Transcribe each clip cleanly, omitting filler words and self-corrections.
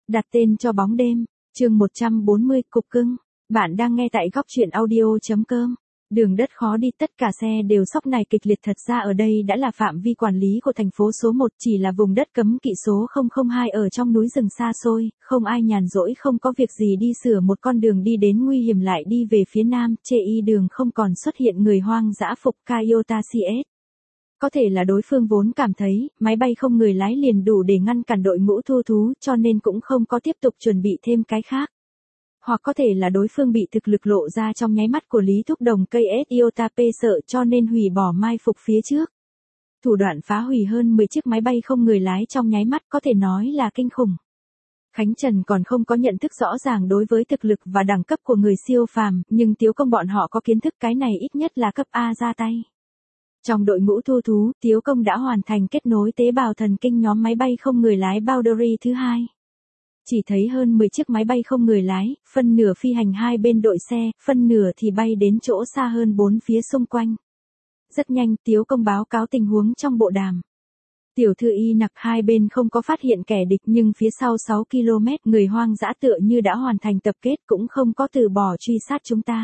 Đặt tên cho bóng đêm, chương 140, cục cưng. Bạn đang nghe tại góc truyện audio.com. Đường đất khó đi, tất cả xe đều sóc này kịch liệt. Thật ra ở đây đã là phạm vi quản lý của thành phố số 1, chỉ là vùng đất cấm kỵ số 002 ở trong núi rừng xa xôi, không ai nhàn rỗi không có việc gì đi sửa một con đường đi đến nguy hiểm lại đi về phía nam, chê y đường không còn xuất hiện người hoang dã phục Toyota CS. Có thể là đối phương vốn cảm thấy, máy bay không người lái liền đủ để ngăn cản đội ngũ thu thú cho nên cũng không có tiếp tục chuẩn bị thêm cái khác. Hoặc có thể là đối phương bị thực lực lộ ra trong nháy mắt của Lý Thúc Đồng cây Toyota P sợ cho nên hủy bỏ mai phục phía trước. Thủ đoạn phá hủy hơn 10 chiếc máy bay không người lái trong nháy mắt có thể nói là kinh khủng. Khánh Trần còn không có nhận thức rõ ràng đối với thực lực và đẳng cấp của người siêu phàm, nhưng Tiếu Công bọn họ có kiến thức, cái này ít nhất là cấp A ra tay. Trong đội ngũ thu thú, Tiếu Công đã hoàn thành kết nối tế bào thần kinh nhóm máy bay không người lái Boundary thứ 2. Chỉ thấy hơn 10 chiếc máy bay không người lái, phân nửa phi hành hai bên đội xe, phân nửa thì bay đến chỗ xa hơn 4 phía xung quanh. Rất nhanh, Tiếu Công báo cáo tình huống trong bộ đàm. Tiểu thư Y Nặc, hai bên không có phát hiện kẻ địch nhưng phía sau 6 km người hoang dã tựa như đã hoàn thành tập kết cũng không có từ bỏ truy sát chúng ta.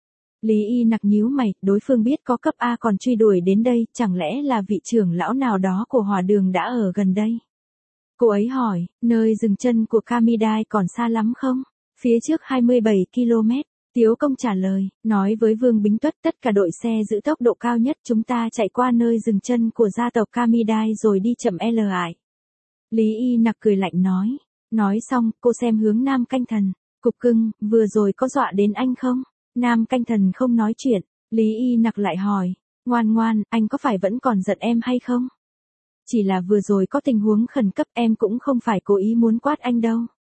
Lý Y Nặc nhíu mày, đối phương biết có cấp A còn truy đuổi đến đây, chẳng lẽ là vị trưởng lão nào đó của hỏa đường đã ở gần đây? Cô ấy hỏi, nơi dừng chân của Kamidai còn xa lắm không? Phía trước 27 km, Tiếu Công trả lời, nói với Vương Bính Tuất tất cả đội xe giữ tốc độ cao nhất, chúng ta chạy qua nơi dừng chân của gia tộc Kamidai rồi đi chậm lại. Lý Y Nặc cười lạnh nói. Nói xong, cô xem hướng Nam Canh Thần. Cục cưng, vừa rồi có dọa đến anh không? Nam Canh Thần không nói chuyện, Lý Y Nặc lại hỏi, ngoan ngoan, anh có phải vẫn còn giận em hay không? Chỉ là vừa rồi có tình huống khẩn cấp, em cũng không phải cố ý muốn quát anh đâu.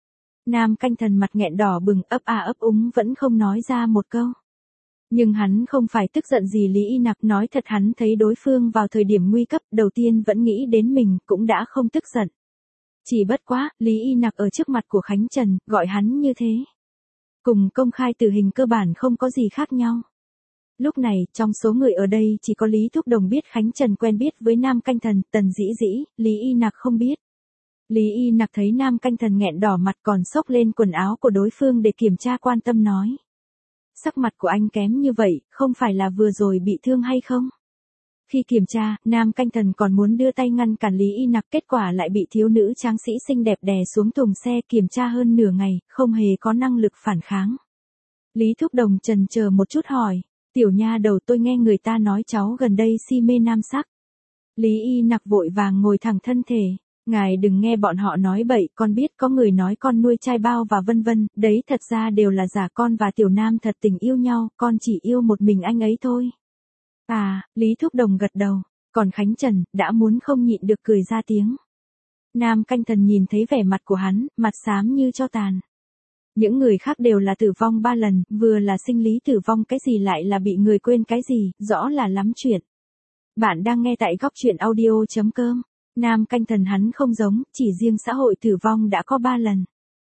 Nam Canh Thần mặt nghẹn đỏ bừng, ấp a ấp úng vẫn không nói ra một câu. Nhưng hắn không phải tức giận gì. Lý Y Nặc nói thật, hắn thấy đối phương vào thời điểm nguy cấp, đầu tiên vẫn nghĩ đến mình, cũng đã không tức giận. Chỉ bất quá, Lý Y Nặc ở trước mặt của Khánh Trần, gọi hắn như thế. Cùng công khai tử hình cơ bản không có gì khác nhau. Lúc này, trong số người ở đây chỉ có Lý Thúc Đồng biết Khánh Trần quen biết với Nam Canh Thần, Tần Dĩ Dĩ, Lý Y Nặc không biết. Lý Y Nặc thấy Nam Canh Thần nghẹn đỏ mặt còn xốc lên quần áo của đối phương để kiểm tra, quan tâm nói. Sắc mặt của anh kém như vậy, không phải là vừa rồi bị thương hay không? Khi kiểm tra, Nam Canh Thần còn muốn đưa tay ngăn cản Lý Y Nặc, kết quả lại bị thiếu nữ tráng sĩ xinh đẹp đè xuống thùng xe, kiểm tra hơn nửa ngày, không hề có năng lực phản kháng. Lý Thúc Đồng chần chờ một chút hỏi, tiểu nha đầu, tôi nghe người ta nói cháu gần đây si mê nam sắc. Lý Y Nặc vội vàng ngồi thẳng thân thể, ngài đừng nghe bọn họ nói bậy, con biết có người nói con nuôi trai bao và vân vân, đấy thật ra đều là giả, con và tiểu nam thật tình yêu nhau, con chỉ yêu một mình anh ấy thôi. À, Lý Thúc Đồng gật đầu, còn Khánh Trần, đã muốn không nhịn được cười ra tiếng. Nam Canh Thần nhìn thấy vẻ mặt của hắn, mặt xám như tro tàn. Những người khác đều là tử vong 3 lần, vừa là sinh lý tử vong, cái gì lại là bị người quên cái gì, rõ là lắm chuyện. Bạn đang nghe tại góc truyện audio.com. Nam Canh Thần hắn không giống, chỉ riêng xã hội tử vong đã có 3 lần.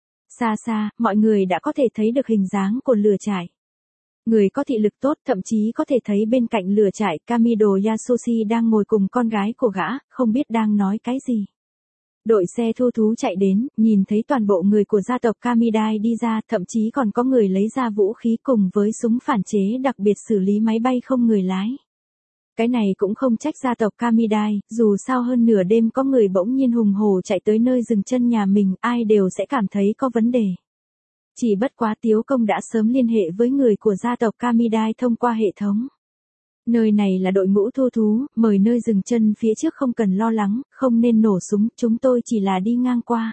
Xa xa, mọi người đã có thể thấy được hình dáng của lửa trại. Người có thị lực tốt thậm chí có thể thấy bên cạnh lửa trại Kamido Yasushi đang ngồi cùng con gái của gã, không biết đang nói cái gì. Đội xe thu thú chạy đến, nhìn thấy toàn bộ người của gia tộc Kamidai đi ra, thậm chí còn có người lấy ra vũ khí cùng với súng phản chế đặc biệt xử lý máy bay không người lái. Cái này cũng không trách gia tộc Kamidai, dù sao hơn nửa đêm có người bỗng nhiên hùng hổ chạy tới nơi dừng chân nhà mình, ai đều sẽ cảm thấy có vấn đề. Chỉ bất quá Tiếu Công đã sớm liên hệ với người của gia tộc Kamidai thông qua hệ thống. Nơi này là đội ngũ thu thú, mời nơi dừng chân phía trước không cần lo lắng, không nên nổ súng, chúng tôi chỉ là đi ngang qua.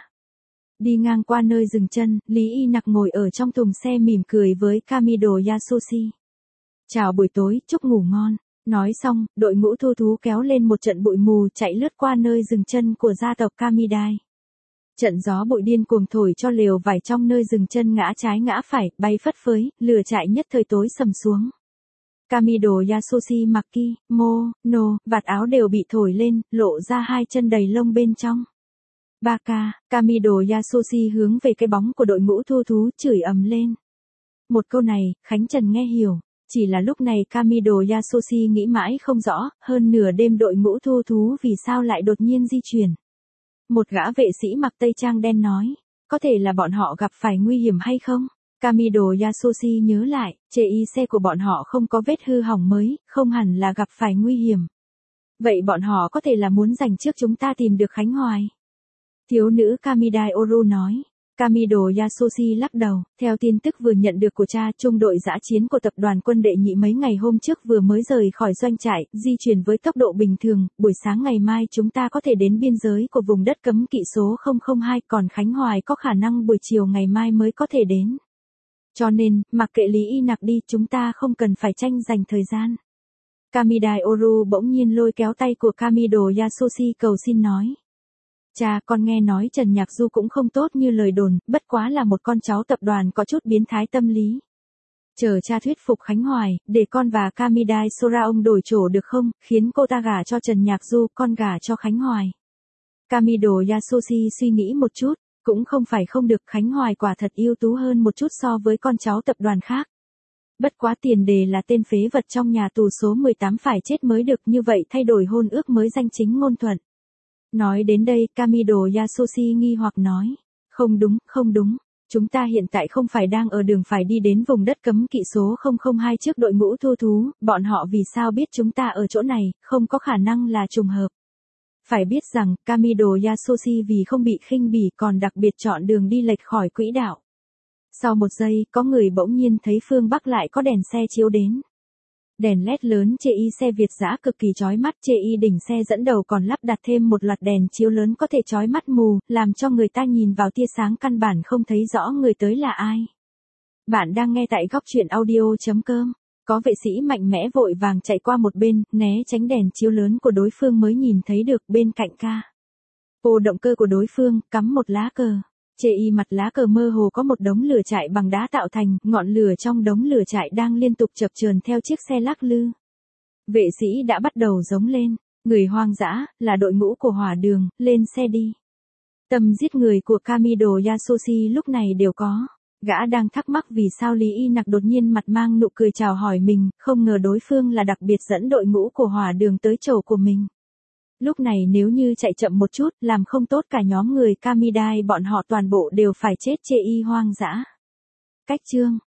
Đi ngang qua nơi dừng chân, Lý Y Nặc ngồi ở trong thùng xe mỉm cười với Kamido Yasushi. Chào buổi tối, chúc ngủ ngon. Nói xong, đội ngũ thu thú kéo lên một trận bụi mù chạy lướt qua nơi dừng chân của gia tộc Kamidai. Trận gió bụi điên cuồng thổi cho lều vải trong nơi dừng chân ngã trái ngã phải, bay phất phới, lửa trại nhất thời tối sầm xuống. Kamido Yasushi mặc kimono, vạt áo đều bị thổi lên, lộ ra hai chân đầy lông bên trong. Baka, Kamido Yasushi hướng về cái bóng của đội ngũ thu thú chửi ầm lên. Một câu này, Khánh Trần nghe hiểu, chỉ là lúc này Kamido Yasushi nghĩ mãi không rõ, hơn nửa đêm đội ngũ thu thú vì sao lại đột nhiên di chuyển. Một gã vệ sĩ mặc tây trang đen nói, có thể là bọn họ gặp phải nguy hiểm hay không? Kamido Yasushi nhớ lại, xe của bọn họ không có vết hư hỏng mới, không hẳn là gặp phải nguy hiểm. Vậy bọn họ có thể là muốn dành trước chúng ta tìm được Khánh Hoài. Thiếu nữ Kamidai Oru nói. Kamido Yasushi lắc đầu, theo tin tức vừa nhận được của cha, trung đội dã chiến của tập đoàn quân đệ nhị mấy ngày hôm trước vừa mới rời khỏi doanh trại, di chuyển với tốc độ bình thường, buổi sáng ngày mai chúng ta có thể đến biên giới của vùng đất cấm kỵ số 002, còn Khánh Hoài có khả năng buổi chiều ngày mai mới có thể đến. Cho nên, mặc kệ Lý Y Nặc đi, chúng ta không cần phải tranh giành thời gian. Kamidai Oru bỗng nhiên lôi kéo tay của Kamido Yasushi cầu xin nói. Cha, con nghe nói Trần Nhạc Du cũng không tốt như lời đồn, bất quá là một con cháu tập đoàn có chút biến thái tâm lý. Chờ cha thuyết phục Khánh Hoài, để con và Kamidai Soraong đổi chỗ được không, khiến cô ta gả cho Trần Nhạc Du, con gả cho Khánh Hoài. Kamido Yasushi suy nghĩ một chút, cũng không phải không được, Khánh Hoài quả thật ưu tú hơn một chút so với con cháu tập đoàn khác. Bất quá tiền đề là tên phế vật trong nhà tù số 18 phải chết mới được, như vậy thay đổi hôn ước mới danh chính ngôn thuận. Nói đến đây, Kamido Yasushi nghi hoặc nói. Không đúng, chúng ta hiện tại không phải đang ở đường phải đi đến vùng đất cấm kỵ số 002 trước đội ngũ thu thú, bọn họ vì sao biết chúng ta ở chỗ này, không có khả năng là trùng hợp. Phải biết rằng, Kamido Yasushi vì không bị khinh bỉ còn đặc biệt chọn đường đi lệch khỏi quỹ đạo. Sau một giây, có người bỗng nhiên thấy phương Bắc lại có đèn xe chiếu đến. Đèn LED lớn chê xe Việt dã cực kỳ chói mắt, chê đỉnh xe dẫn đầu còn lắp đặt thêm một loạt đèn chiếu lớn có thể chói mắt mù, làm cho người ta nhìn vào tia sáng căn bản không thấy rõ người tới là ai. Bạn đang nghe tại góc truyện audio.com. Có vệ sĩ mạnh mẽ vội vàng chạy qua một bên, né tránh đèn chiếu lớn của đối phương mới nhìn thấy được bên cạnh động cơ của đối phương, cắm một lá cờ. Mặt lá cờ mơ hồ có một đống lửa trại bằng đá tạo thành, ngọn lửa trong đống lửa trại đang liên tục chập chờn theo chiếc xe lắc lư. Vệ sĩ đã bắt đầu giống lên, người hoang dã, là đội ngũ của hỏa đường, lên xe đi. Tâm giết người của Kamido Yasushi lúc này đều có. Gã đang thắc mắc vì sao Lý Y Nặc đột nhiên mặt mang nụ cười chào hỏi mình, không ngờ đối phương là đặc biệt dẫn đội ngũ của hỏa đường tới chỗ của mình. Lúc này nếu như chạy chậm một chút, làm không tốt cả nhóm người Kamidai bọn họ toàn bộ đều phải chết, hoang dã. Cách chương